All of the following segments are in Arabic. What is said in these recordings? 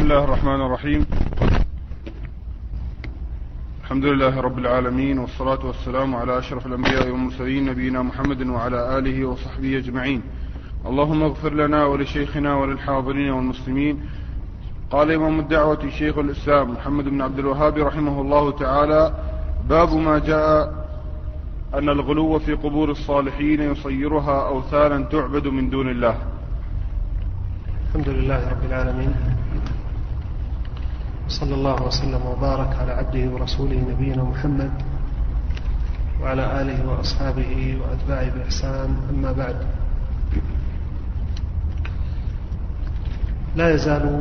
الله الرحمن الرحيم. الحمد لله رب العالمين، والصلاة والسلام على أشرف الأنبياء والمرسلين نبينا محمد وعلى آله وصحبه أجمعين. اللهم اغفر لنا ولشيخنا وللحاضرين والمسلمين. قال إمام الدعوة شيخ الإسلام محمد بن عبد الوهاب رحمه الله تعالى: باب ما جاء أن الغلو في قبور الصالحين يصيرها أوثانا تعبد من دون الله. الحمد لله رب العالمين، صلى الله وسلم وبارك على عبده ورسوله نبينا محمد وعلى آله وأصحابه وأتباعه بإحسان. أما بعد، لا يزال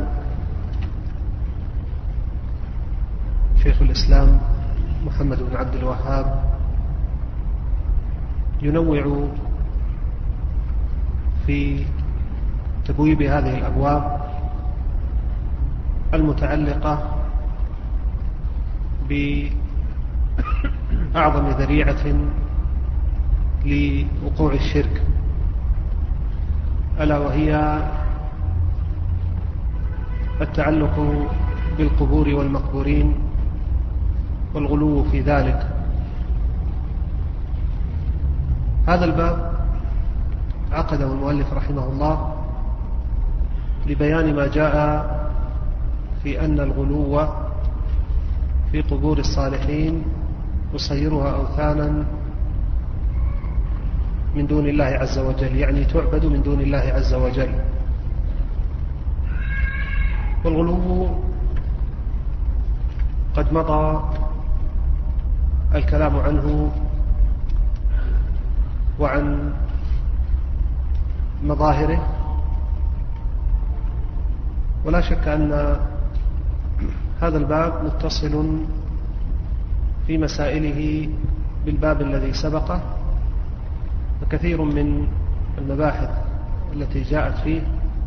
شيخ الإسلام محمد بن عبد الوهاب ينوع في تبويب هذه الأبواب المتعلقة بأعظم ذريعة لوقوع الشرك، ألا وهي التعلق بالقبور والمقبورين والغلو في ذلك. هذا الباب عقده المؤلف رحمه الله لبيان ما جاء في أن الغلو في قبور الصالحين يصيرها أوثانا من دون الله عز وجل، يعني تعبد من دون الله عز وجل. والغلو قد مضى الكلام عنه وعن مظاهره، ولا شك أن هذا الباب متصل في مسائله بالباب الذي سبقه، وكثير من المباحث التي جاءت فيه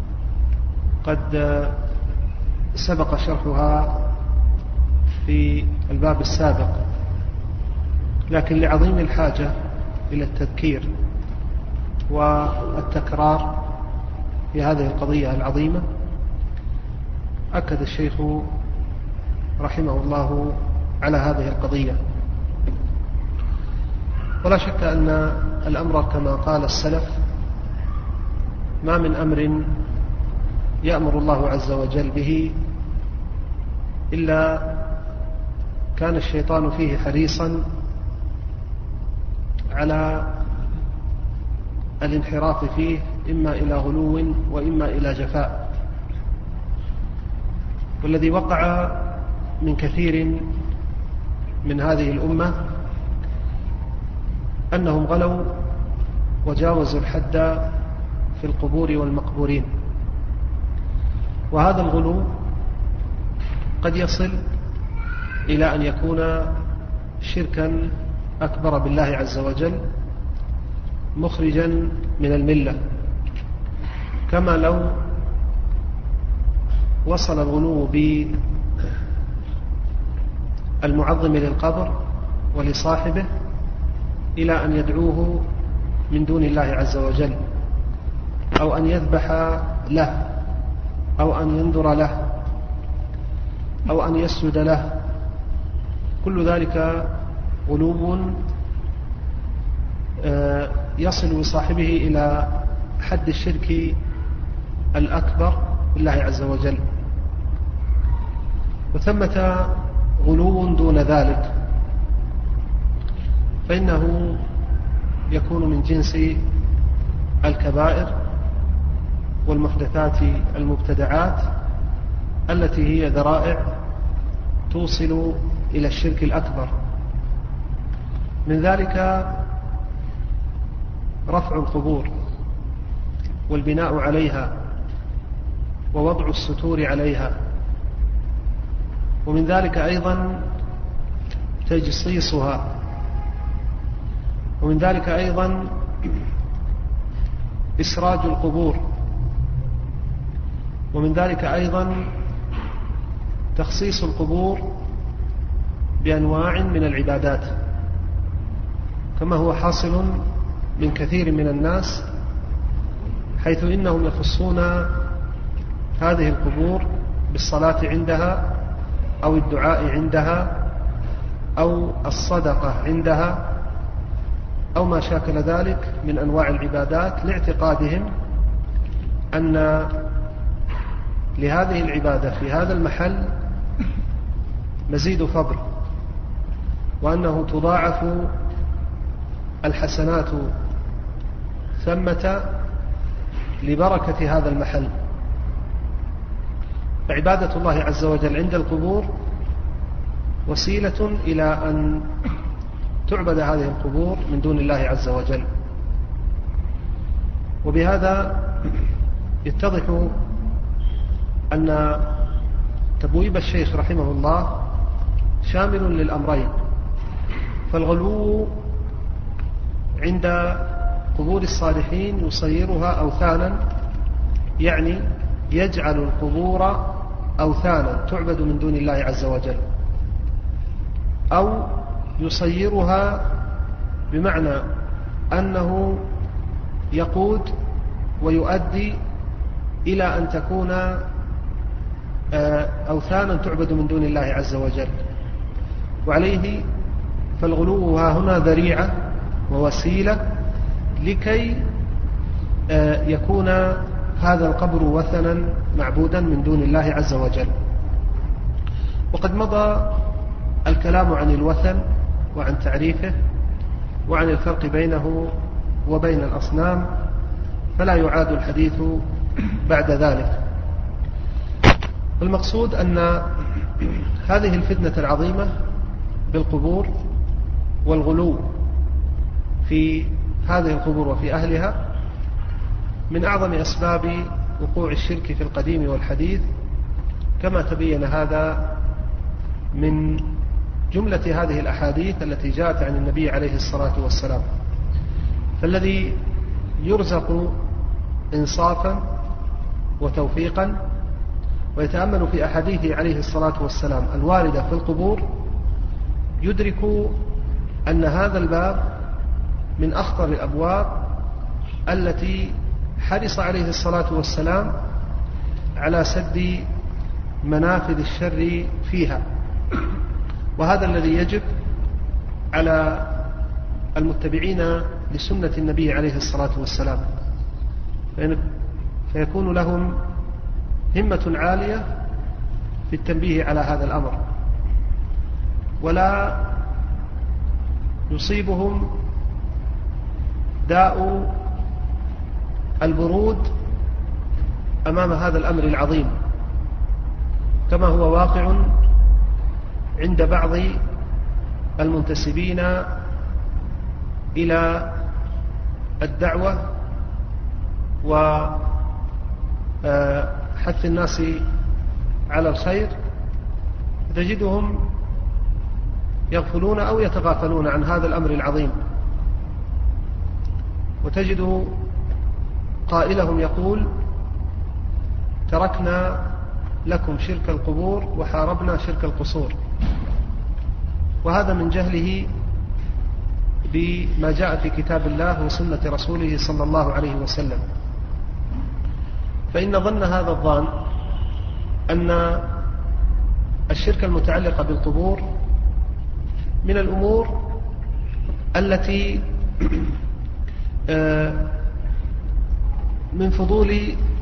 قد سبق شرحها في الباب السابق، لكن لعظيم الحاجة إلى التذكير والتكرار في هذه القضية العظيمة أكد الشيخ رحمه الله على هذه القضية. ولا شك أن الأمر كما قال السلف: ما من أمر يأمر الله عز وجل به إلا كان الشيطان فيه حريصا على الانحراف فيه، إما إلى غلو وإما إلى جفاء. والذي وقع من كثير من هذه الأمة أنهم غلوا وجاوزوا الحد في القبور والمقبورين، وهذا الغلو قد يصل إلى أن يكون شركا أكبر بالله عز وجل، مخرجا من الملة، كما لو وصل الغلو بالمعظم للقبر ولصاحبه إلى أن يدعوه من دون الله عز وجل، أو أن يذبح له، أو أن ينذر له، أو أن يسجد له. كل ذلك غلو يصل بصاحبه إلى حد الشرك الأكبر بالله عز وجل. وثمة غلو دون ذلك، فإنه يكون من جنس الكبائر والمحدثات المبتدعات التي هي ذرائع توصل إلى الشرك الأكبر. من ذلك رفع القبور والبناء عليها ووضع الستور عليها، ومن ذلك أيضا تجصيصها، ومن ذلك أيضا إسراج القبور، ومن ذلك أيضا تخصيص القبور بأنواع من العبادات، كما هو حاصل من كثير من الناس، حيث إنهم يخصون هذه القبور بالصلاة عندها أو الدعاء عندها أو الصدقة عندها أو ما شاكل ذلك من أنواع العبادات، لاعتقادهم أن لهذه العبادة في هذا المحل مزيد فضل، وأنه تضاعف الحسنات ثمة لبركة هذا المحل. فعبادة الله عز وجل عند القبور وسيلة إلى أن تعبد هذه القبور من دون الله عز وجل. وبهذا يتضح أن تبويب الشيخ رحمه الله شامل للأمرين، فالغلو عند قبور الصالحين يصيرها أوثانا، يعني يجعل القبور أوثانا تعبد من دون الله عز وجل، أو يصيرها بمعنى أنه يقود ويؤدي إلى أن تكون أوثانا تعبد من دون الله عز وجل. وعليه فالغلو ها هنا ذريعة ووسيلة لكي يكون هذا القبر وثنا معبودا من دون الله عز وجل. وقد مضى الكلام عن الوثن وعن تعريفه وعن الفرق بينه وبين الأصنام، فلا يعاد الحديث بعد ذلك. المقصود أن هذه الفتنة العظيمة بالقبور والغلو في هذه القبور وفي أهلها من أعظم أسباب وقوع الشرك في القديم والحديث، كما تبين هذا من جملة هذه الأحاديث التي جاءت عن النبي عليه الصلاة والسلام. فالذي يرزق إنصافا وتوفيقا ويتأمل في أحاديثه عليه الصلاة والسلام الواردة في القبور يدرك أن هذا الباب من أخطر الأبواب التي حرص عليه الصلاة والسلام على سد منافذ الشر فيها. وهذا الذي يجب على المتبعين لسنة النبي عليه الصلاة والسلام، فيكون لهم همة عالية في التنبيه على هذا الأمر، ولا يصيبهم داء البرود أمام هذا الأمر العظيم، كما هو واقع عند بعض المنتسبين إلى الدعوة وحث الناس على الخير، تجدهم يغفلون أو يتغافلون عن هذا الأمر العظيم، وتجد قائلهم يقول: تركنا لكم شرك القبور وحاربنا شرك القصور. وهذا من جهله بما جاء في كتاب الله وسنة رسوله صلى الله عليه وسلم. فإن ظن هذا الظن أن الشرك المتعلق بالقبور من الأمور التي من فضول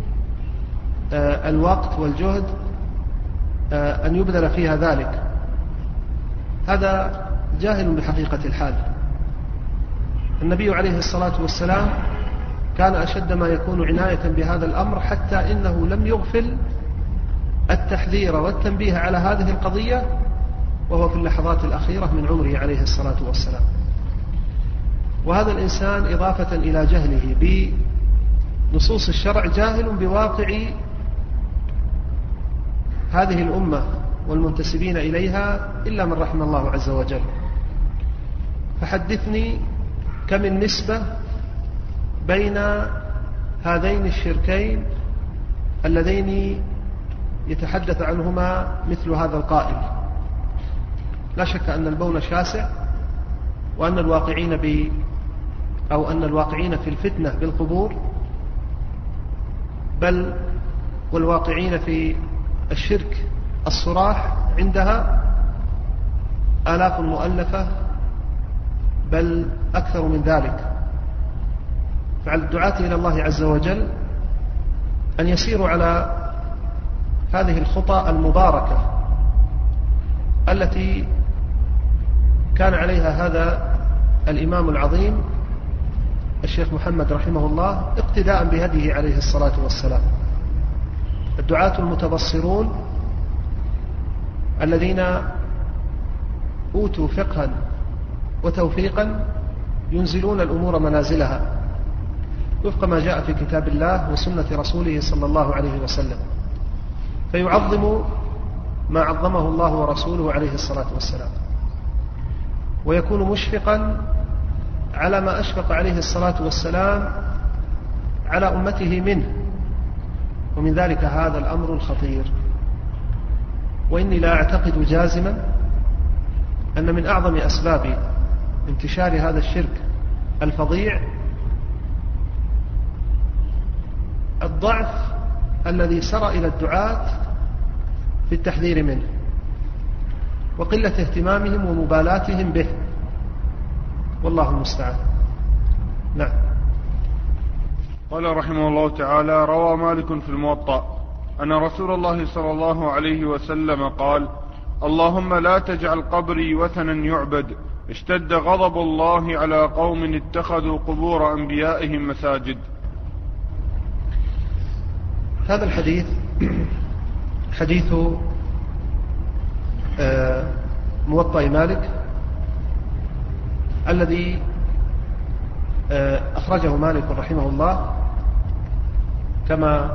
الوقت والجهد أن يبذل فيها ذلك. هذا جاهل بحقيقة الحال. النبي عليه الصلاة والسلام كان أشد ما يكون عناية بهذا الأمر، حتى إنه لم يغفل التحذير والتنبيه على هذه القضية وهو في اللحظات الأخيرة من عمره عليه الصلاة والسلام. وهذا الإنسان إضافة إلى جهله بنصوص الشرع جاهل بواقع هذه الأمة والمنتسبين إليها إلا من رحم الله عز وجل. فحدثني كم النسبة بين هذين الشركين اللذين يتحدث عنهما مثل هذا القائل. لا شك أن البون شاسع، وأن الواقعين أن الواقعين في الفتنة بالقبور، بل والواقعين في الشرك الصراح عندها آلاف مؤلفة بل أكثر من ذلك. فعلى الدعاة إلى الله عز وجل أن يسيروا على هذه الخطى المباركة التي كان عليها هذا الإمام العظيم الشيخ محمد رحمه الله اقتداء بهديه عليه الصلاة والسلام. الدعاة المتبصرون الذين أوتوا فقها وتوفيقا ينزلون الأمور منازلها وفق ما جاء في كتاب الله وسنة رسوله صلى الله عليه وسلم، فيعظم ما عظمه الله ورسوله عليه الصلاة والسلام، ويكون مشفقا على ما أشفق عليه الصلاة والسلام على أمته منه، ومن ذلك هذا الأمر الخطير. وإني لا أعتقد جازما أن من أعظم أسباب انتشار هذا الشرك الفظيع الضعف الذي سرى إلى الدعاة في التحذير منه وقلة اهتمامهم ومبالاتهم به، والله المستعان. نعم. قال رحمه الله تعالى: روى مالك في الموطأ أن رسول الله صلى الله عليه وسلم قال: اللهم لا تجعل قبري وثنا يعبد، اشتد غضب الله على قوم اتخذوا قبور أنبيائهم مساجد. هذا الحديث حديث موطأ مالك الذي أخرجه مالك رحمه الله كما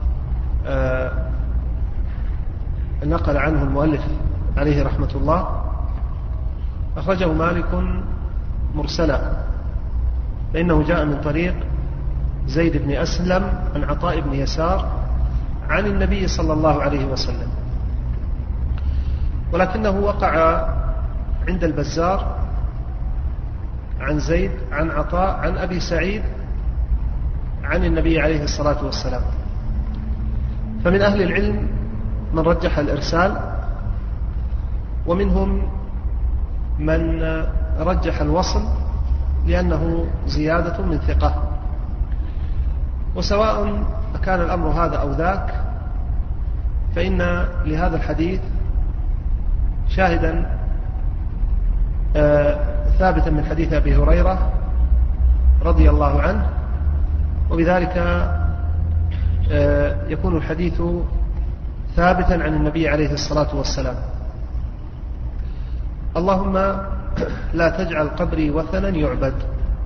نقل عنه المؤلف عليه رحمة الله. أخرجه مالك مرسلا، فإنه جاء من طريق زيد بن أسلم عن عطاء بن يسار عن النبي صلى الله عليه وسلم، ولكنه وقع عند البزار عن زيد عن عطاء عن أبي سعيد عن النبي عليه الصلاة والسلام. فمن أهل العلم من رجح الإرسال، ومنهم من رجح الوصل لأنه زيادة من ثقة. وسواء كان الأمر هذا أو ذاك، فإن لهذا الحديث شاهدا ثابتا من حديث أبي هريرة رضي الله عنه، وبذلك يكون الحديث ثابتا عن النبي عليه الصلاة والسلام. اللهم لا تجعل قبري وثنا يعبد.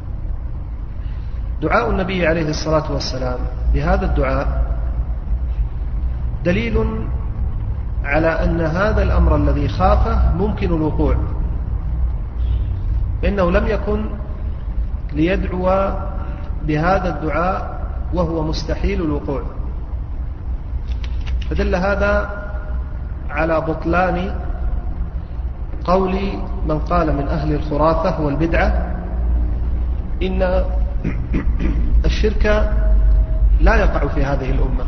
دعاء النبي عليه الصلاة والسلام بهذا الدعاء دليل على أن هذا الأمر الذي خافه ممكن الوقوع، فإنه لم يكن ليدعو بهذا الدعاء وهو مستحيل الوقوع. فدل هذا على بطلان قول من قال من أهل الخرافة والبدعة إن الشرك لا يقع في هذه الأمة،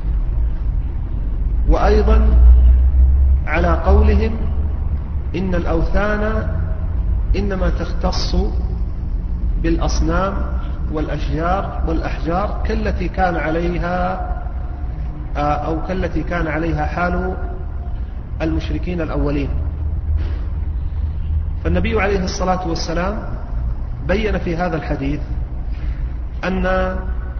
وأيضا على قولهم إن الأوثان إنما تختص بالأصنام والأشجار والأحجار كالتي كان عليها أو كالتي كان عليها حال المشركين الأولين. فالنبي عليه الصلاة والسلام بين في هذا الحديث أن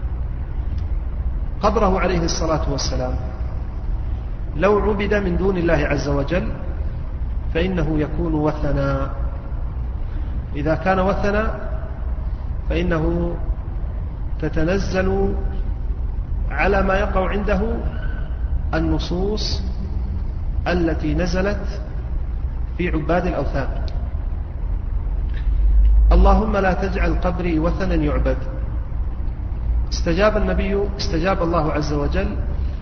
قبره عليه الصلاة والسلام لو عبد من دون الله عز وجل فإنه يكون وثنا. إذا كان وثنا فإنه تتنزل على ما يقع عنده النصوص التي نزلت في عباد الأوثان. اللهم لا تجعل قبري وثنا يعبد. استجاب الله عز وجل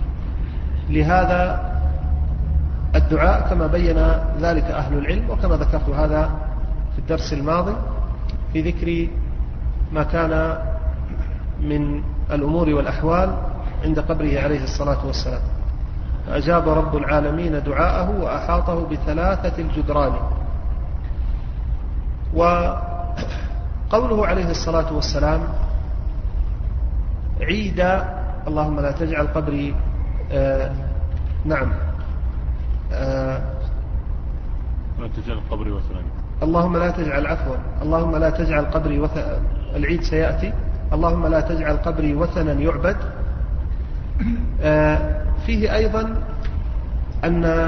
لهذا الدعاء كما بين ذلك أهل العلم، وكما ذكرت هذا في الدرس الماضي في ذكر ما كان من الأمور والأحوال عند قبره عليه الصلاة والسلام. فأجاب رب العالمين دعاءه وأحاطه بثلاثة الجدران. وقوله عليه الصلاة والسلام عيد اللهم لا تجعل قبري لا تجعل قبري وثنا، اللهم لا تجعل عفوا اللهم لا تجعل قبري العيد سيأتي، اللهم لا تجعل قبري وثنا يعبد. فيه أيضا أن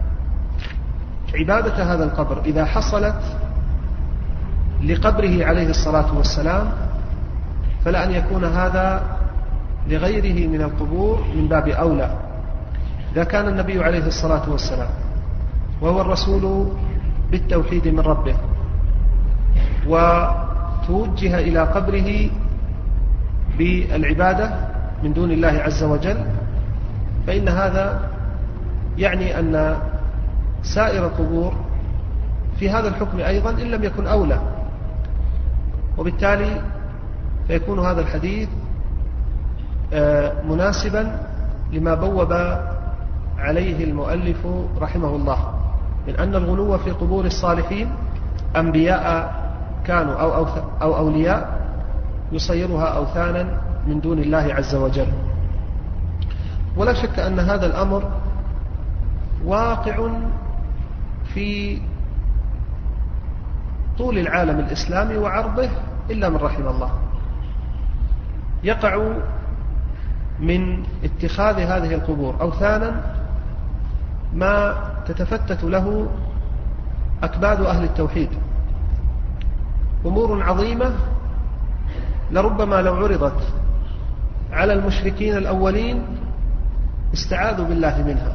عبادة هذا القبر إذا حصلت لقبره عليه الصلاة والسلام فلا أن يكون هذا لغيره من القبور من باب أولى. إذا كان النبي عليه الصلاة والسلام وهو الرسول بالتوحيد من ربه وتوجه إلى قبره بالعبادة من دون الله عز وجل، فإن هذا يعني أن سائر القبور في هذا الحكم أيضا إن لم يكن أولى، وبالتالي فيكون هذا الحديث مناسبا لما بوب عليه المؤلف رحمه الله من أن الغلو في قبور الصالحين أنبياء كانوا أو أولياء يصيرها أوثانا من دون الله عز وجل. ولا شك أن هذا الأمر واقع في طول العالم الإسلامي وعرضه إلا من رحم الله. يقع من اتخاذ هذه القبور أوثانا ما تتفتت له أكباد أهل التوحيد، أمور عظيمة لربما لو عرضت على المشركين الأولين استعاذوا بالله منها.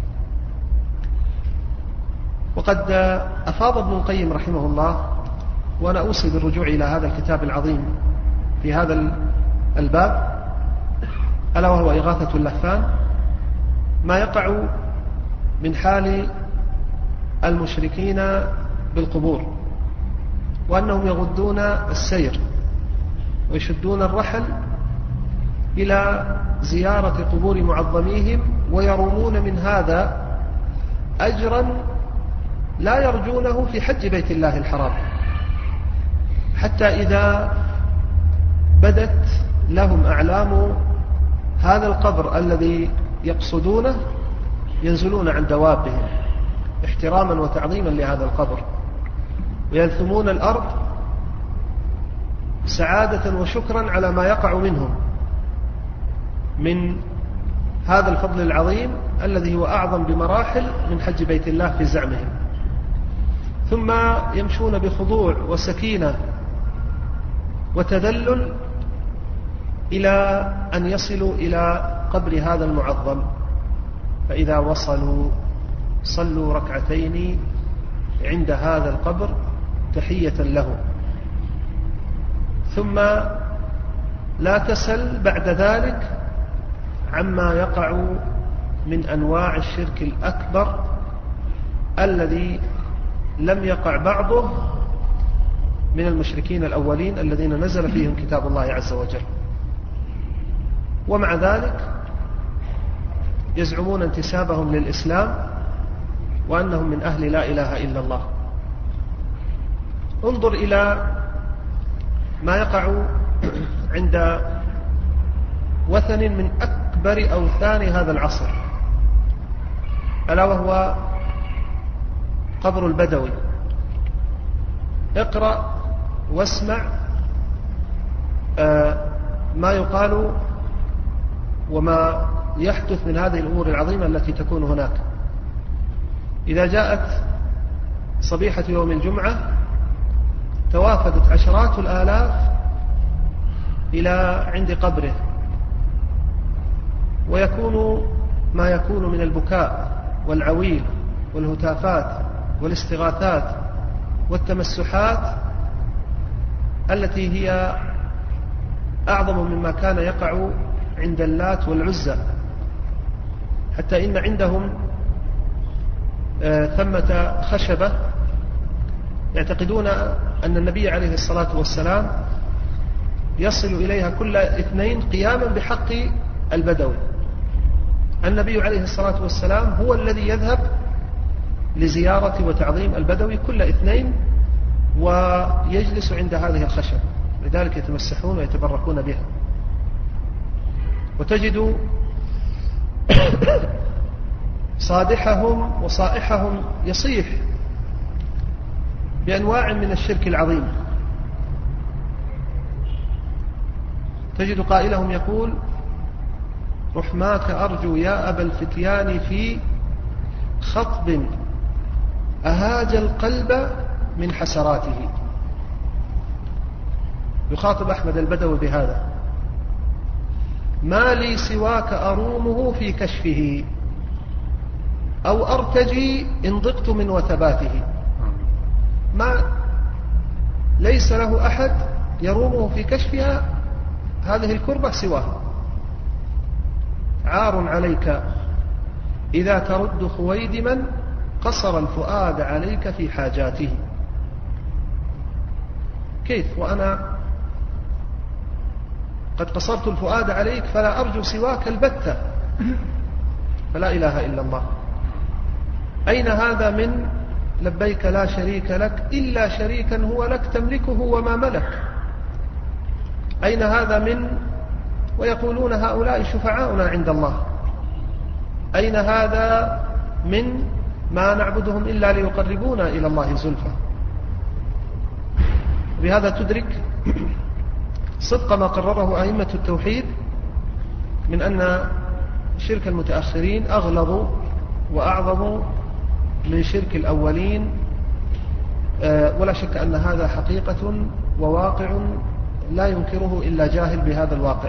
وقد أفاض ابن القيم رحمه الله، وأنا أوصي بالرجوع إلى هذا الكتاب العظيم في هذا الباب ألا وهو إغاثة اللهفان، ما يقع من حال المشركين بالقبور، وأنهم يغضون السير ويشدون الرحل إلى زيارة قبور معظميهم، ويرونون من هذا أجرا لا يرجونه في حج بيت الله الحرام، حتى إذا بدت لهم أعلام هذا القبر الذي يقصدونه ينزلون عن دوابهم احتراما وتعظيما لهذا القبر، ويلثمون الأرض سعادة وشكرا على ما يقع منهم من هذا الفضل العظيم الذي هو أعظم بمراحل من حج بيت الله في زعمهم. ثم يمشون بخضوع وسكينة وتذلل إلى أن يصلوا إلى قبر هذا المعظم، فإذا وصلوا صلوا ركعتين عند هذا القبر تحية له، ثم لا تسل بعد ذلك عما يقع من أنواع الشرك الأكبر الذي لم يقع بعضه من المشركين الأولين الذين نزل فيهم كتاب الله عز وجل. ومع ذلك يزعمون انتسابهم للإسلام وأنهم من أهل لا إله إلا الله. انظر إلى ما يقع عند وثن من أكبر أوثان هذا العصر، ألا وهو قبر البدوي. اقرأ واسمع ما يقال وما يحدث من هذه الأمور العظيمة التي تكون هناك. إذا جاءت صبيحة يوم الجمعة توافدت عشرات الآلاف إلى عند قبره، ويكون ما يكون من البكاء والعويل والهتافات والاستغاثات والتمسحات التي هي أعظم مما كان يقع عند اللات والعزى، حتى إن عندهم ثمة خشبة يعتقدون أن النبي عليه الصلاة والسلام يصل إليها كل اثنين قياما بحق البدوي، النبي عليه الصلاة والسلام هو الذي يذهب لزيارة وتعظيم البدوي كل اثنين ويجلس عند هذه الخشب، لذلك يتمسحون ويتبركون بها. وتجد صادحهم وصائحهم يصيح بأنواع من الشرك العظيم. تجد قائلهم يقول: رحماك أرجو يا أبا الفتيان في خطب أهاج القلب من حسراته. يخاطب أحمد البدوي بهذا: ما لي سواك أرومه في كشفه أو أرتجي إن ضقت من وثباته. ما ليس له أحد يرومه في كشفها هذه الكربة سواه. عار عليك إذا ترد خويدما قصر الفؤاد عليك في حاجاته. كيف وأنا قد قصرت الفؤاد عليك فلا أرجو سواك البتة؟ فلا إله إلا الله. أين هذا من لبيك لا شريك لك إلا شريكا هو لك تملكه وما ملك؟ أين هذا من ويقولون هؤلاء شفعاؤنا عند الله؟ أين هذا من ما نعبدهم إلا ليقربونا إلى الله زلفى؟ بهذا تدرك صدق ما قرره أئمة التوحيد من أن شرك المتأخرين أغلظ وأعظم من شرك الأولين، ولا شك أن هذا حقيقة وواقع لا ينكره إلا جاهل بهذا الواقع.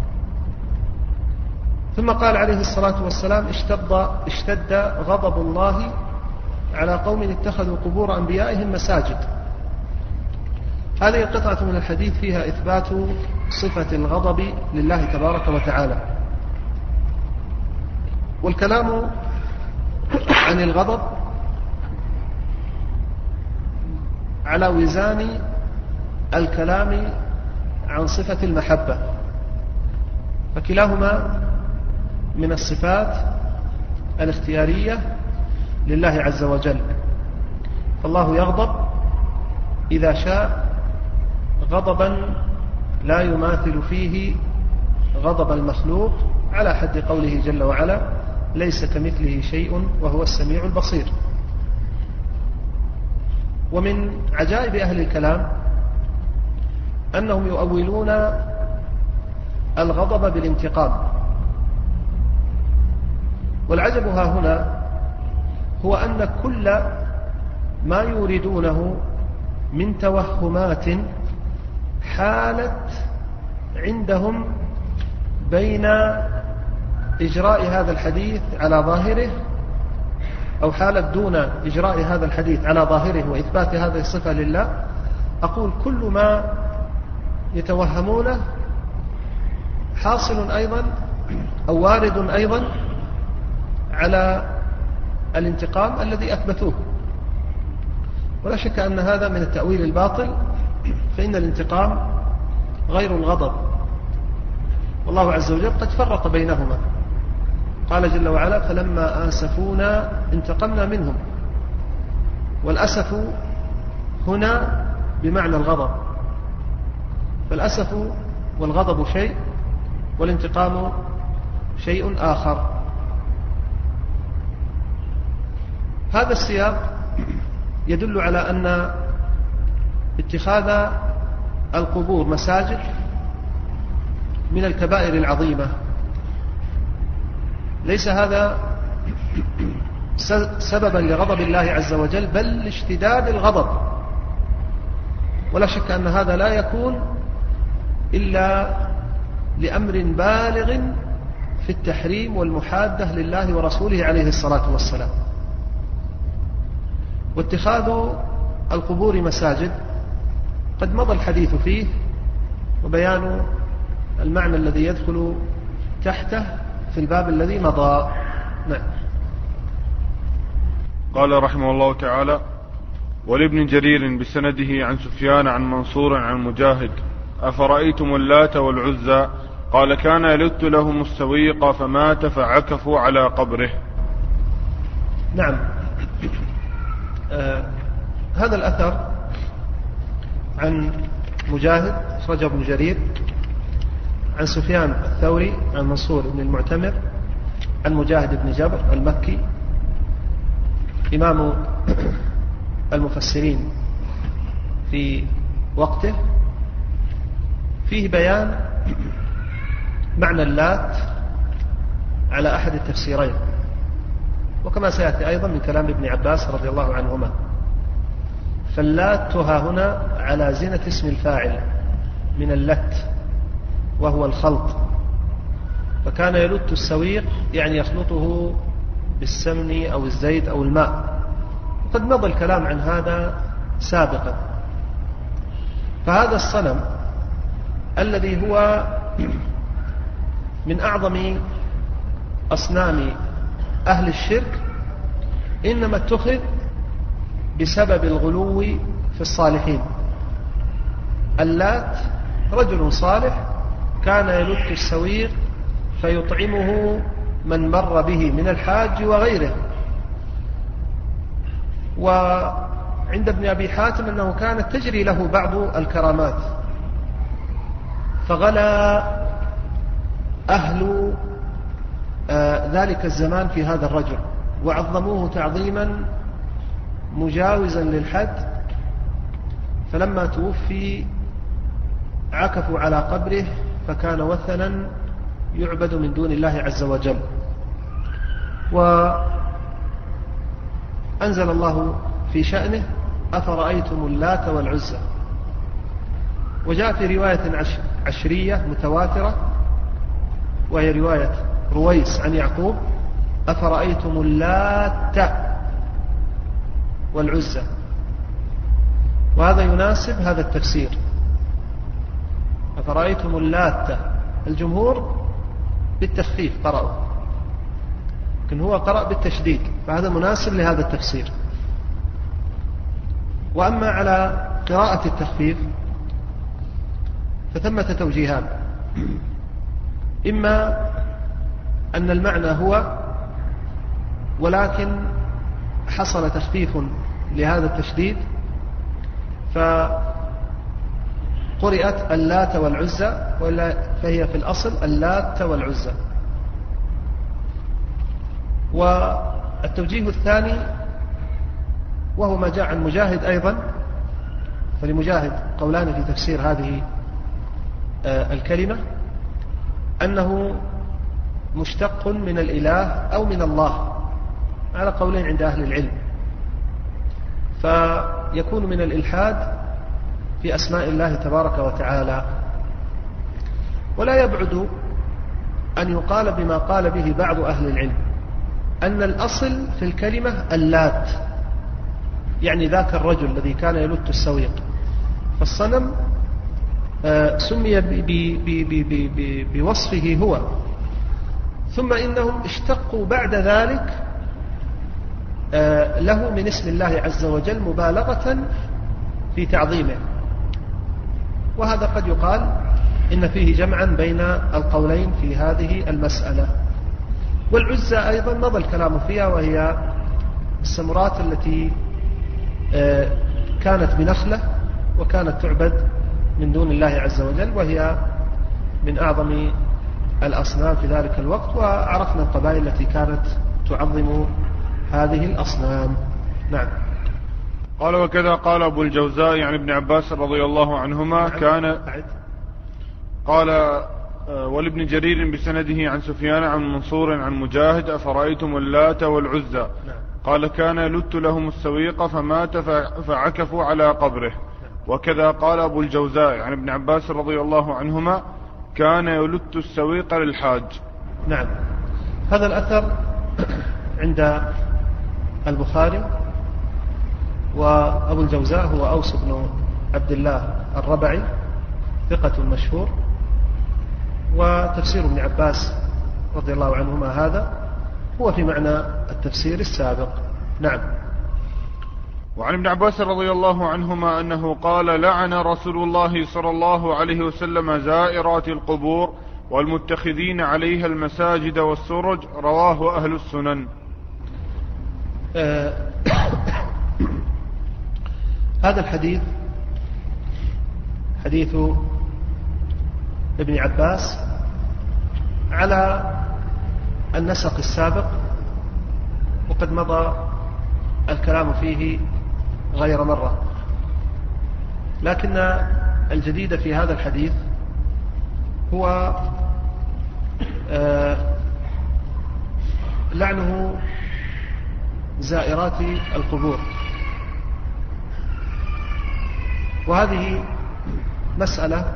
ثم قال عليه الصلاة والسلام: اشتد غضب الله على قوم اتخذوا قبور أنبيائهم مساجد. هذه القطعة من الحديث فيها إثبات صفة الغضب لله تبارك وتعالى. والكلام عن الغضب على وزان الكلام عن صفة المحبة، فكلاهما من الصفات الاختيارية لله عز وجل. فالله يغضب إذا شاء غضبا لا يماثل فيه غضب المخلوق، على حد قوله جل وعلا: ليس كمثله شيء وهو السميع البصير. ومن عجائب أهل الكلام أنهم يؤولون الغضب بالانتقام. والعجب ها هنا هو أن كل ما يريدونه من توهمات حالت عندهم بين إجراء هذا الحديث على ظاهره، أو حالت دون إجراء هذا الحديث على ظاهره وإثبات هذه الصفة لله. أقول كل ما يتوهمونه حاصل أيضا أو وارد أيضا على الانتقام الذي أثبتوه. ولا شك أن هذا من التأويل الباطل، فإن الانتقام غير الغضب، والله عز وجل قد فرق بينهما. قال جل وعلا: فلما آسفونا انتقمنا منهم. والأسف هنا بمعنى الغضب، فالأسف والغضب شيء والانتقام شيء آخر. هذا السياق يدل على أن اتخاذ القبور مساجد من الكبائر العظيمة. ليس هذا سببا لغضب الله عز وجل، بل لاشتداد الغضب. ولا شك أن هذا لا يكون إلا لأمر بالغ في التحريم والمحادة لله ورسوله عليه الصلاة والسلام. واتخاذ القبور مساجد قد مضى الحديث فيه وبيان المعنى الذي يدخل تحته في الباب الذي مضى. نعم. قال رحمه الله تعالى: ولابن جرير بسنده عن سفيان عن منصور عن مجاهد: أفرأيتم اللات والعزى قال كان يلت لهم السويق فمات فعكفوا على قبره. نعم. هذا الأثر عن مجاهد أخرجه ابن جرير عن سفيان الثوري عن منصور بن المعتمر عن مجاهد بن جبر المكي إمام المفسرين في وقته، فيه بيان معنى اللات على أحد التفسيرين، وكما سيأتي أيضا من كلام ابن عباس رضي الله عنهما. فاللات ها هنا على زنة اسم الفاعل من اللت وهو الخلط، فكان يلت السويق يعني يخلطه بالسمن أو الزيت أو الماء، وقد مضى الكلام عن هذا سابقا. فهذا الصنم الذي هو من أعظم أصنام أهل الشرك إنما اتخذ بسبب الغلو في الصالحين. اللات رجل صالح كان يلت السويق فيطعمه من مر به من الحاج وغيره. وعند ابن أبي حاتم أنه كانت تجري له بعض الكرامات، فغلا أهل ذلك الزمان في هذا الرجل وعظموه تعظيما مجاوزا للحد، فلما توفي عكفوا على قبره فكان وثنا يعبد من دون الله عز وجل. وأنزل الله في شأنه أفرأيتم اللات والعزى. وجاء في رواية عشرية متواترة وهي رواية رويس عن يعقوب أفرأيتم اللات والعزى، وهذا يناسب هذا التفسير أفرأيتم اللات. الجمهور بالتخفيف قرأوا، لكن هو قرأ بالتشديد، فهذا مناسب لهذا التفسير. وأما على قراءة التخفيف فثمة توجيهان: إما أن المعنى هو ولكن حصل تخفيف لهذا التشديد فقرأت اللات والعزى، فهي في الأصل اللات والعزى. والتوجيه الثاني وهو ما جاء عن مجاهد أيضا، فلمجاهد قولان في تفسير هذه الكلمة، أنه مشتق من الإله أو من الله على قولين عند أهل العلم، فيكون من الإلحاد في أسماء الله تبارك وتعالى. ولا يبعد أن يقال بما قال به بعض أهل العلم أن الأصل في الكلمة اللات، يعني ذاك الرجل الذي كان يلت السويق، فالصنم سمي بوصفه هو، ثم إنهم اشتقوا بعد ذلك له من اسم الله عز وجل مبالغة في تعظيمه. وهذا قد يقال إن فيه جمعا بين القولين في هذه المسألة. والعزى أيضا مضى الكلام فيها، وهي السمرات التي كانت بنخلة وكانت تعبد من دون الله عز وجل، وهي من أعظم الأصنام في ذلك الوقت، وعرفنا القبائل التي كانت تعظم هذه الأصنام. نعم. قال وكذا قال أبو الجوزاء عن ابن عباس رضي الله عنهما كان قال ولابن جرير بسنده عن سفيان عن منصور عن مجاهد أفرأيتم اللات والعزى قال كان يلت لهم السويق فمات فعكفوا على قبره. وكذا قال أبو الجوزاء عن ابن عباس رضي الله عنهما كان يلت السويق للحاج. نعم. هذا الأثر عند البخاري، وأبو الجوزاء هو أوس بن عبد الله الربعي ثقة مشهور، وتفسير ابن عباس رضي الله عنهما هذا هو في معنى التفسير السابق. نعم. وعن ابن عباس رضي الله عنهما أنه قال لعن رسول الله صلى الله عليه وسلم زائرات القبور والمتخذين عليها المساجد والسرج، رواه أهل السنن. هذا الحديث حديث ابن عباس على النسق السابق، وقد مضى الكلام فيه غير مرة، لكن الجديد في هذا الحديث هو لعنه زائرات القبور. وهذه مسألة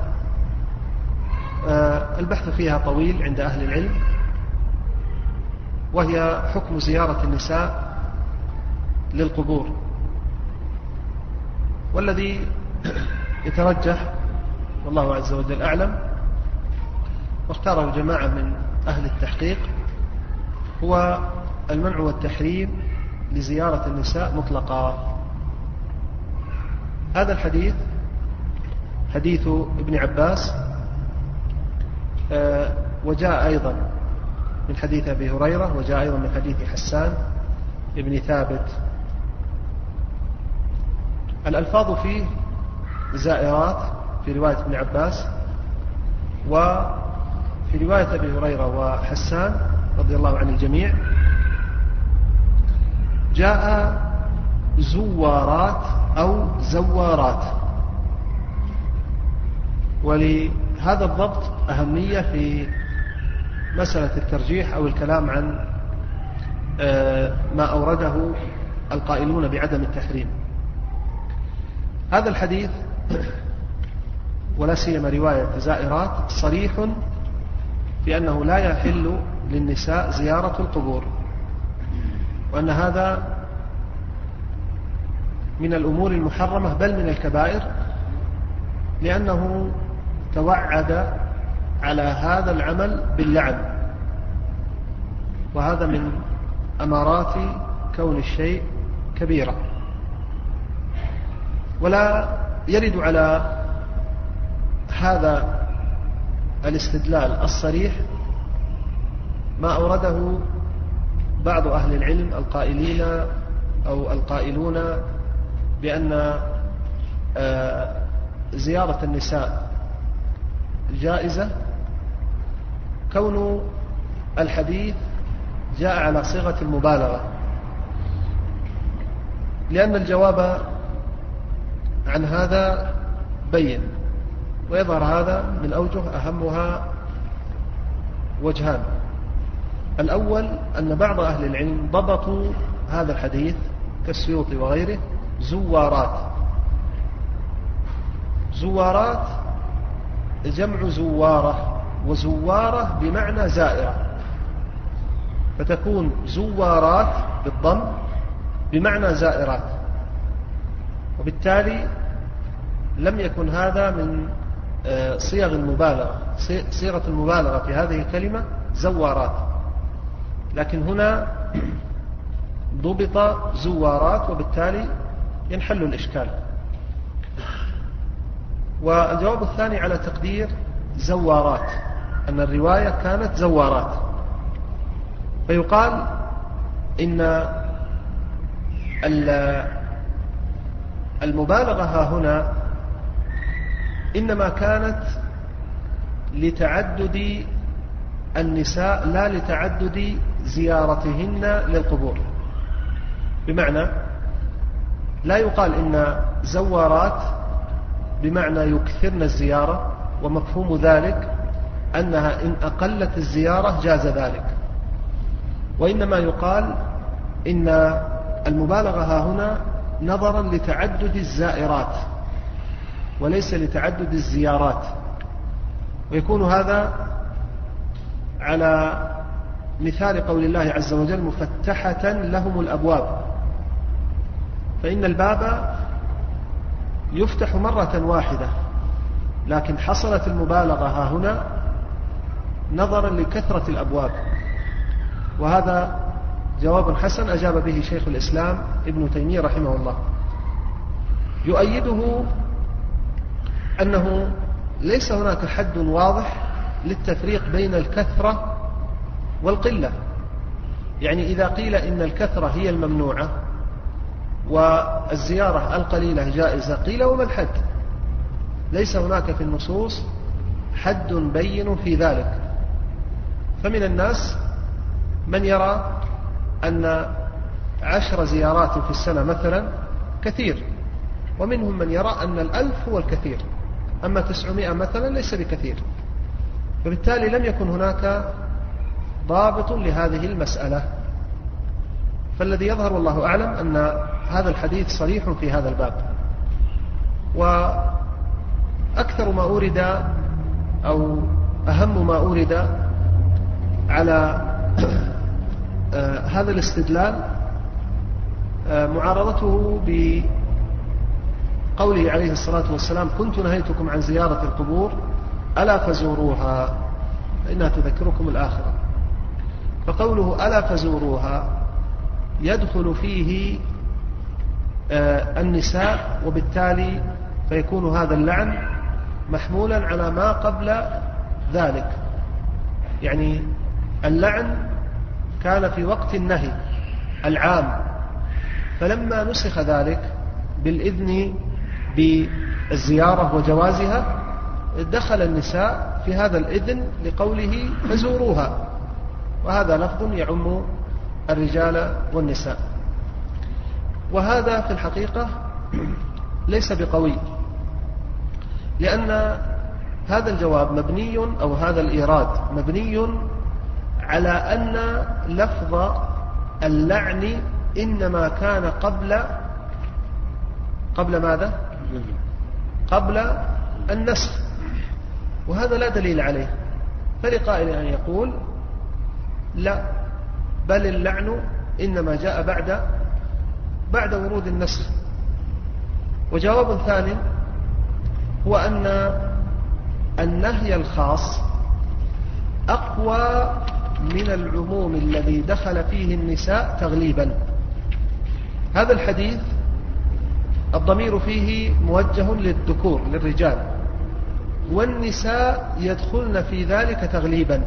البحث فيها طويل عند أهل العلم، وهي حكم زيارة النساء للقبور. والذي يترجح والله عز وجل أعلم، واختاره جماعة من أهل التحقيق، هو المنع والتحريم لزيارة النساء مطلقا. هذا الحديث حديث ابن عباس، وجاء أيضا من حديث أبي هريرة، وجاء أيضا من حديث حسان ابن ثابت. الألفاظ فيه زائرات في رواية ابن عباس، وفي رواية أبي هريرة وحسان رضي الله عن الجميع جاء زوارات أو زوارات. ولهذا الضبط أهمية في مسألة الترجيح أو الكلام عن ما أورده القائلون بعدم التحريم. هذا الحديث ولا سيما رواية زائرات صريح في أنه لا يحل للنساء زيارة القبور، وأن هذا من الأمور المحرمة بل من الكبائر، لأنه توعد على هذا العمل باللعن، وهذا من أمارات كون الشيء كبيرة. ولا يرد على هذا الاستدلال الصريح ما أورده بعض أهل العلم القائلين أو القائلون بأن زيارة النساء جائزة، كون الحديث جاء على صيغة المبالغة، لأن الجواب عن هذا بين، ويظهر هذا من أوجه أهمها وجهان. الأول أن بعض أهل العلم ضبطوا هذا الحديث كالسيوطي وغيره زوارات. زوارات جمع زوارة، وزوارة بمعنى زائرة، فتكون زوارات بالضم بمعنى زائرات، وبالتالي لم يكن هذا من صيغ المبالغة. صيغة المبالغة في هذه الكلمة زوارات، لكن هنا ضبط زوارات، وبالتالي ينحل الإشكال. والجواب الثاني على تقدير زوارات، أن الرواية كانت زوارات، فيقال إن المبالغة ها هنا إنما كانت لتعدد النساء لا لتعدد زيارتهن للقبور. بمعنى لا يقال إن زوارات بمعنى يكثرن الزيارة، ومفهوم ذلك أنها إن أقلت الزيارة جاز ذلك، وإنما يقال إن المبالغة ها هنا نظرا لتعدد الزائرات وليس لتعدد الزيارات، ويكون هذا على مثال قول الله عز وجل مفتحة لهم الأبواب، فإن الباب يفتح مرة واحدة، لكن حصلت المبالغة ها هنا نظرا لكثرة الأبواب. وهذا جواب حسن أجاب به شيخ الإسلام ابن تيمية رحمه الله. يؤيده أنه ليس هناك حد واضح للتفريق بين الكثرة والقلة. يعني إذا قيل إن الكثرة هي الممنوعة والزيارة القليلة جائزة، قيل وما الحد؟ ليس هناك في النصوص حد بين في ذلك. فمن الناس من يرى أن 10 زيارات في السنة مثلا كثير، ومنهم من يرى أن 1000 هو الكثير، أما 900 مثلا ليس بكثير. فبالتالي لم يكن هناك ضابط لهذه المسألة. فالذي يظهر والله أعلم أن هذا الحديث صريح في هذا الباب. وأكثر ما أورد أو أهم ما أورد على هذا الاستدلال معارضته بقوله عليه الصلاة والسلام: كنت نهيتكم عن زيارة القبور ألا فزوروها إنها تذكركم الآخرة. فقوله ألا فزوروها يدخل فيه النساء، وبالتالي فيكون هذا اللعن محمولا على ما قبل ذلك. يعني اللعن كان في وقت النهي العام، فلما نسخ ذلك بالإذن بالزيارة وجوازها دخل النساء في هذا الإذن لقوله فزوروها، وهذا لفظ يعم الرجال والنساء. وهذا في الحقيقة ليس بقوي، لأن هذا الجواب مبني أو هذا الإيراد مبني على أن لفظ اللعن إنما كان قبل ماذا؟ قبل النسخ، وهذا لا دليل عليه. فلقائل أن يقول لا، بل اللعن إنما جاء بعد ورود النسخ. وجواب ثاني هو أن النهي الخاص أقوى من العموم الذي دخل فيه النساء تغليبا. هذا الحديث الضمير فيه موجه للذكور للرجال، والنساء يدخلن في ذلك تغليبا.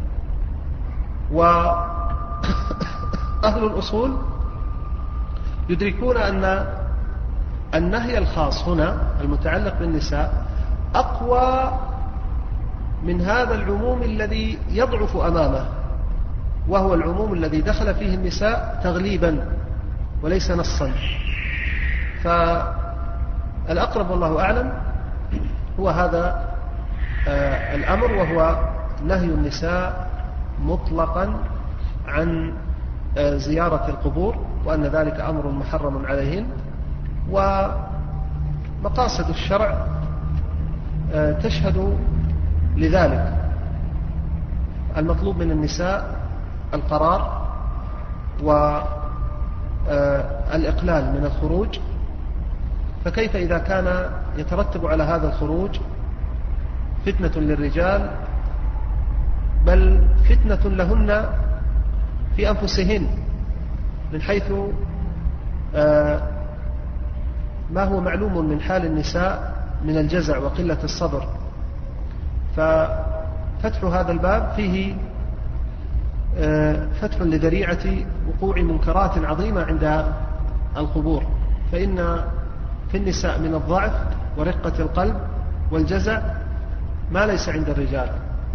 وأهل الأصول يدركون أن النهي الخاص هنا المتعلق بالنساء أقوى من هذا العموم الذي يضعف أمامه، وهو العموم الذي دخل فيه النساء تغليبا وليس نصا. فالأقرب والله أعلم هو هذا الأمر، وهو نهي النساء مطلقا عن زيارة القبور، وأن ذلك أمر محرم عليهن. ومقاصد الشرع تشهد لذلك. المطلوب من النساء القرار والإقلال من الخروج، فكيف إذا كان يترتب على هذا الخروج فتنة للرجال، بل فتنة لهن في أنفسهن، من حيث ما هو معلوم من حال النساء من الجزع وقلة الصبر. ففتح هذا الباب فيه فتح لذريعة وقوع منكرات عظيمة عند القبور، فإن في النساء من الضعف ورقة القلب والجزع ما ليس عند الرجال.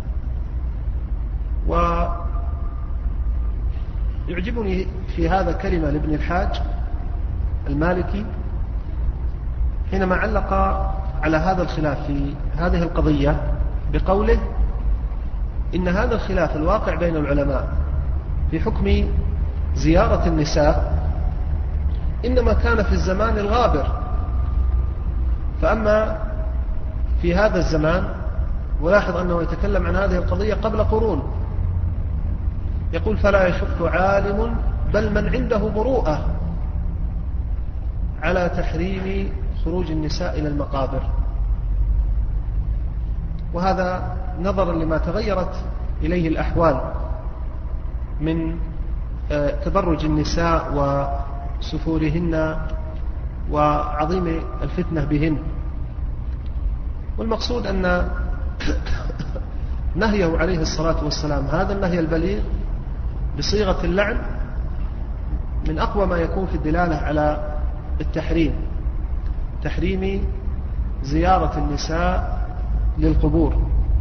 ويعجبني في هذا كلمة لابن الحاج المالكي حينما علق على هذا الخلاف في هذه القضية بقوله: إن هذا الخلاف الواقع بين العلماء في حكم زيارة النساء إنما كان في الزمان الغابر، فأما في هذا الزمان، ولاحظ أنه يتكلم عن هذه القضية قبل قرون، يقول: فلا يشك عالم بل من عنده مروءة على تحريم خروج النساء إلى المقابر. وهذا نظرا لما تغيرت إليه الأحوال من تبرج النساء وسفورهن وعظيم الفتنة بهن. والمقصود أن نهيه عليه الصلاة والسلام هذا النهي البليغ بصيغة اللعن من أقوى ما يكون في الدلالة على تحريم زيارة النساء للقبور.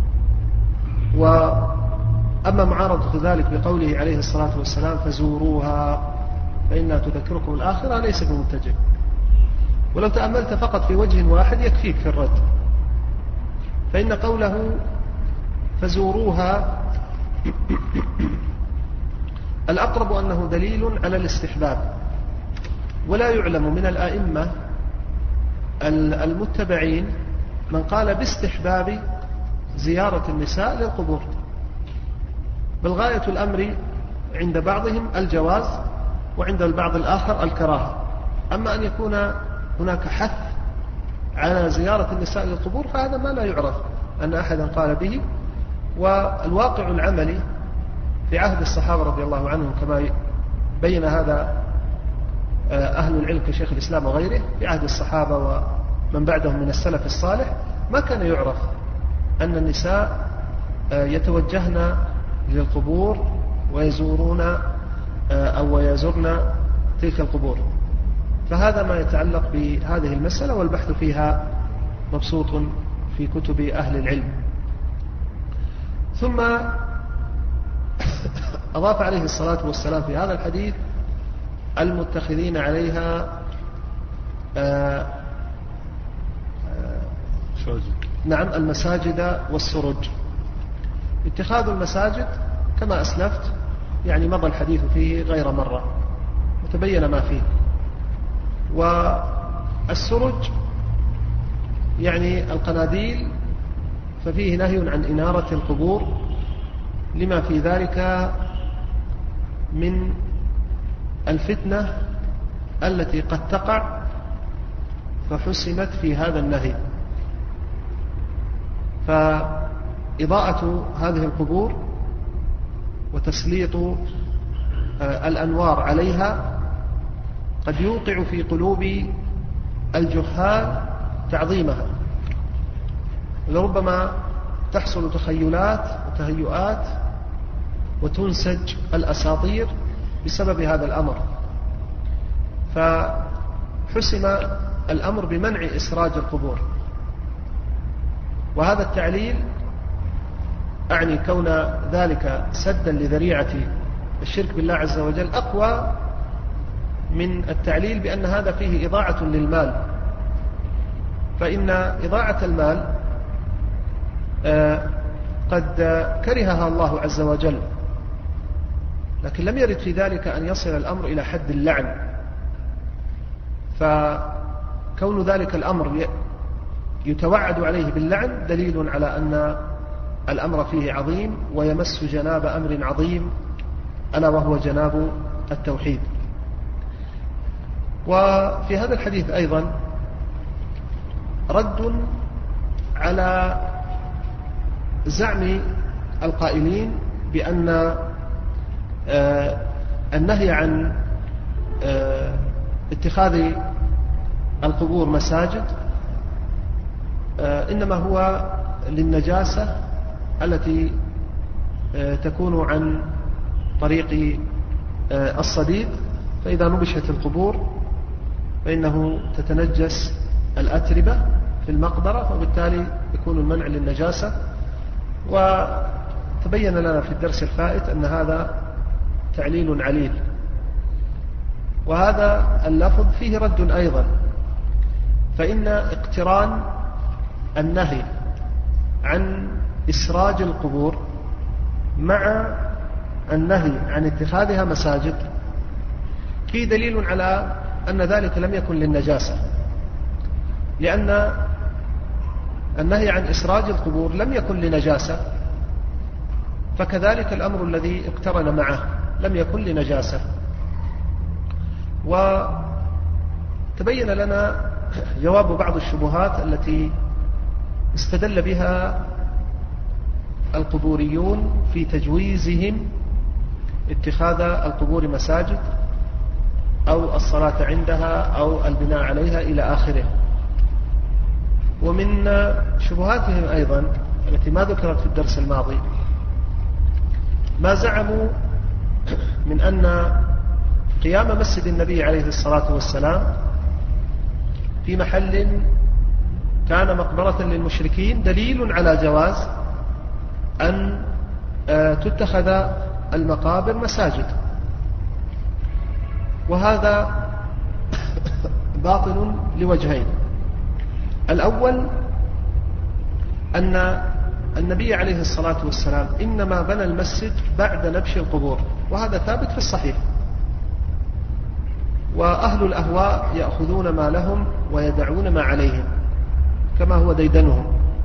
وأما معارضة ذلك بقوله عليه الصلاة والسلام فزوروها فإنها تذكركم الآخرة ليس بمنتجب. ولو تأملت فقط في وجه واحد يكفيك في الرد، فإن قوله فزوروها الأقرب أنه دليل على الاستحباب، ولا يعلم من الآئمة المتبعين من قال باستحباب زيارة النساء للقبور، بل غاية الأمر عند بعضهم الجواز وعند البعض الآخر الكراهة. أما أن يكون هناك حث على زيارة النساء للقبور فهذا ما لا يعرف أن أحدا قال به. والواقع العملي في عهد الصحابة رضي الله عنهم كما بين هذا أهل العلم كشيخ الإسلام وغيره، في عهد الصحابة ومن بعدهم من السلف الصالح ما كان يعرف أن النساء يتوجهن للقبور ويزورون أو يزورن تلك القبور. فهذا ما يتعلق بهذه المسألة، والبحث فيها مبسوط في كتب أهل العلم. ثم أضاف عليه الصلاة والسلام في هذا الحديث المتخذين عليها نعم المساجد والسرج. اتخاذ المساجد كما أسلفت يعني مضى الحديث فيه غير مرة وتبين ما فيه. والسرج يعني القناديل، ففيه نهي عن إنارة القبور لما في ذلك من الفتنة التي قد تقع فحسمت في هذا النهي. فإضاءة هذه القبور وتسليط الأنوار عليها قد يوقع في قلوب الجهال تعظيمها، لربما تحصل تخيلات وتهيؤات وتنسج الأساطير بسبب هذا الأمر. فحسم الأمر بمنع إسراج القبور. وهذا التعليل أعني كون ذلك سدا لذريعة الشرك بالله عز وجل أقوى من التعليل بأن هذا فيه إضاعة للمال. فإن إضاعة المال قد كرهها الله عز وجل، لكن لم يرد في ذلك أن يصل الأمر إلى حد اللعن. فكون ذلك الأمر يتوعد عليه باللعن دليل على أن الأمر فيه عظيم ويمس جناب أمر عظيم ألا وهو جناب التوحيد. وفي هذا الحديث أيضا رد على زعم القائلين بأن النهي عن اتخاذ القبور مساجد إنما هو للنجاسة التي تكون عن طريق الصديد، فإذا نبشت القبور فإنه تتنجس الأتربة في المقبرة، وبالتالي يكون المنع للنجاسة. وتبين لنا في الدرس الفائت أن هذا تعليل عليل. وهذا اللفظ فيه رد أيضا، فإن اقتران النهي عن إسراج القبور مع النهي عن اتخاذها مساجد فيه دليل على أن ذلك لم يكن للنجاسة، لأن النهي عن إسراج القبور لم يكن لنجاسة، فكذلك الأمر الذي اقترن معه لم يكن لنجاسة. وتبين لنا جواب بعض الشبهات التي استدل بها القبوريون في تجويزهم اتخاذ القبور مساجد أو الصلاة عندها أو البناء عليها إلى آخره. ومن شبهاتهم أيضا التي ما ذكرت في الدرس الماضي، ما زعموا من أن قيام مسجد النبي عليه الصلاة والسلام في محل كان مقبرة للمشركين دليل على جواز أن تتخذ المقابر مساجد، وهذا باطل لوجهين. الأول أن النبي عليه الصلاة والسلام إنما بنى المسجد بعد نبش القبور، وهذا ثابت في الصحيح، وأهل الأهواء يأخذون ما لهم ويدعون ما عليهم كما هو ديدنهم.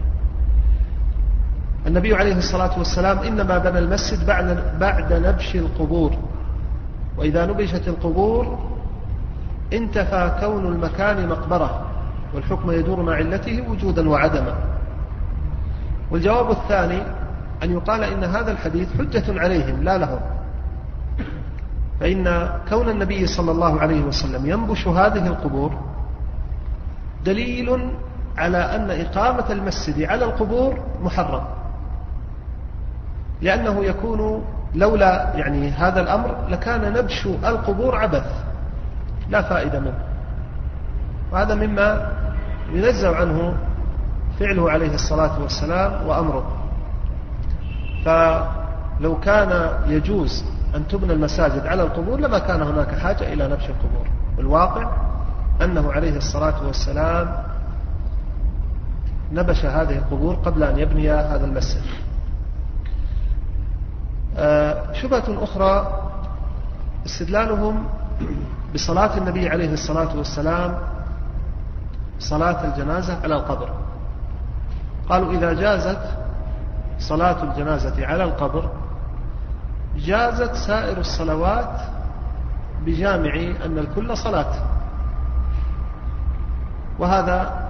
النبي عليه الصلاة والسلام إنما بنى المسجد بعد نبش القبور، وإذا نبشت القبور انتفى كون المكان مقبرة، والحكم يدور مع علته وجودا وعدما. والجواب الثاني أن يقال إن هذا الحديث حجة عليهم لا لهم، فإن كون النبي صلى الله عليه وسلم ينبش هذه القبور دليل على أن إقامة المسجد على القبور محرم، لأنه يكون لولا يعني هذا الأمر لكان نبش القبور عبث لا فائدة منه، وهذا مما ينزه عنه فعله عليه الصلاة والسلام وأمره. فلو كان يجوز أن تبنى المساجد على القبور لما كان هناك حاجة إلى نبش القبور، والواقع أنه عليه الصلاة والسلام نبش هذه القبور قبل أن يبني هذا المسجد. شبهة أخرى استدلالهم بصلاة النبي عليه الصلاة والسلام صلاة الجنازة على القبر. قالوا إذا جازت صلاة الجنازة على القبر جازت سائر الصلوات بجامع أن الكل صلاة، وهذا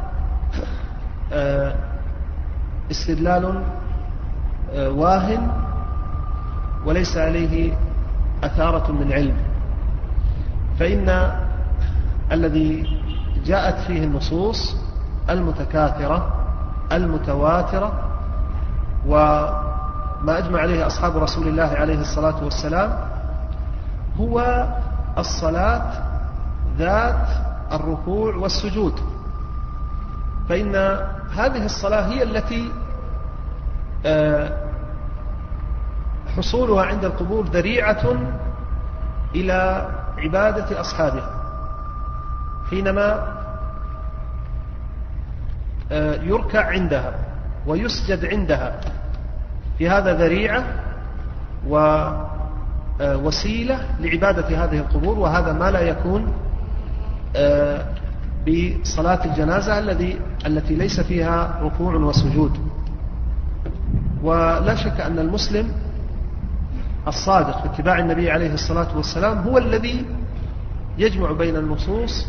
استدلال واهن وليس عليه أثارة من علم، فإن الذي جاءت فيه النصوص المتكاثرة المتواترة وما أجمع عليه أصحاب رسول الله عليه الصلاة والسلام هو الصلاة ذات الركوع والسجود، فإن هذه الصلاة هي التي حصولها عند القبور ذريعة إلى عبادة أصحابها، حينما يركع عندها ويسجد عندها، في هذا ذريعة ووسيلة لعبادة هذه القبور، وهذا ما لا يكون بصلاة الجنازة التي ليس فيها ركوع وسجود. ولا شك أن المسلم الصادق في اتباع النبي عليه الصلاة والسلام هو الذي يجمع بين النصوص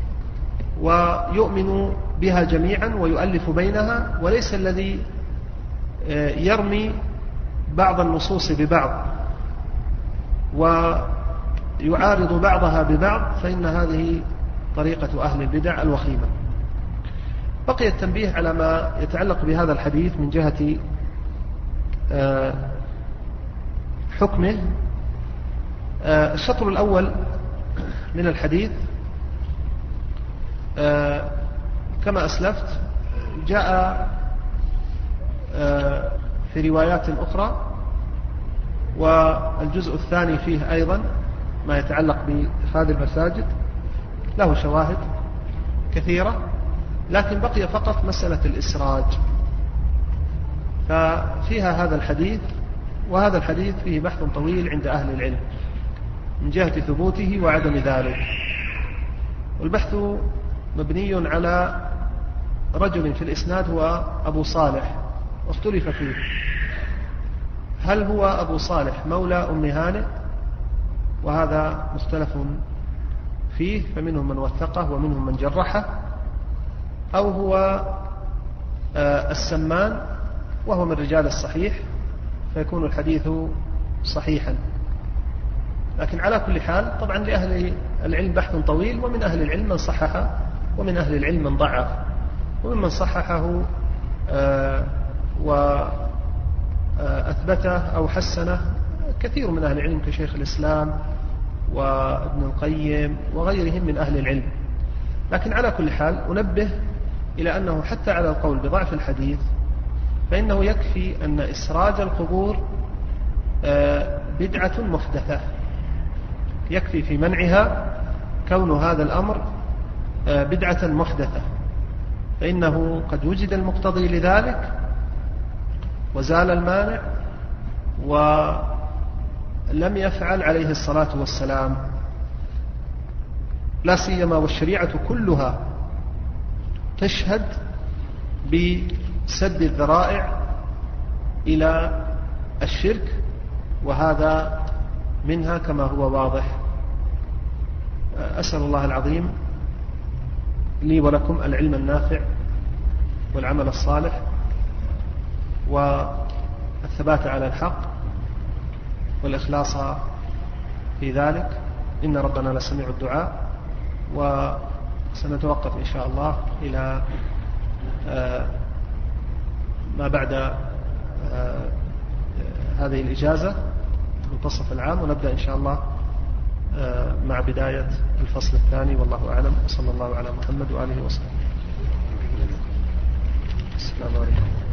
ويؤمن بها جميعا ويؤلف بينها، وليس الذي يرمي بعض النصوص ببعض ويعارض بعضها ببعض، فإن هذه طريقة أهل البدع الوخيمة. بقي التنبيه على ما يتعلق بهذا الحديث من جهة حكمه. الشطر الأول من الحديث كما أسلفت جاء في روايات أخرى، والجزء الثاني فيه أيضا ما يتعلق بهذه المساجد له شواهد كثيرة، لكن بقي فقط مسألة الإسراج ففيها هذا الحديث، وهذا الحديث فيه بحث طويل عند أهل العلم من جهة ثبوته وعدم ذلك. والبحث مبني على رجل في الإسناد هو أبو صالح، واختلف فيه هل هو أبو صالح مولى أم هانئ، وهذا مختلف فيه، فمنهم من وثقه ومنهم من جرحه، أو هو السمان وهو من رجال الصحيح فيكون الحديث صحيحا. لكن على كل حال طبعا لأهل العلم بحث طويل، ومن أهل العلم من صححه ومن أهل العلم من ضعف، وممن صححه وأثبته أو حسنه كثير من أهل العلم كشيخ الإسلام وابن القيم وغيرهم من أهل العلم. لكن على كل حال أنبه إلى أنه حتى على القول بضعف الحديث فإنه يكفي أن إسراج القبور بدعة محدثة، يكفي في منعها كون هذا الأمر بدعة محدثة، فإنه قد وجد المقتضي لذلك وزال المانع ولم يفعل عليه الصلاة والسلام، لا سيما والشريعة كلها تشهد بسد الذرائع إلى الشرك، وهذا منها كما هو واضح. أسأل الله العظيم لي ولكم العلم النافع والعمل الصالح والثبات على الحق والإخلاص في ذلك، إن ربنا لسميع الدعاء. وسنتوقف إن شاء الله إلى ما بعد هذه الإجازة منتصف العام، ونبدأ إن شاء الله مع بداية الفصل الثاني، والله أعلم. وصلى الله على محمد وآله وصحبه. السلام عليكم.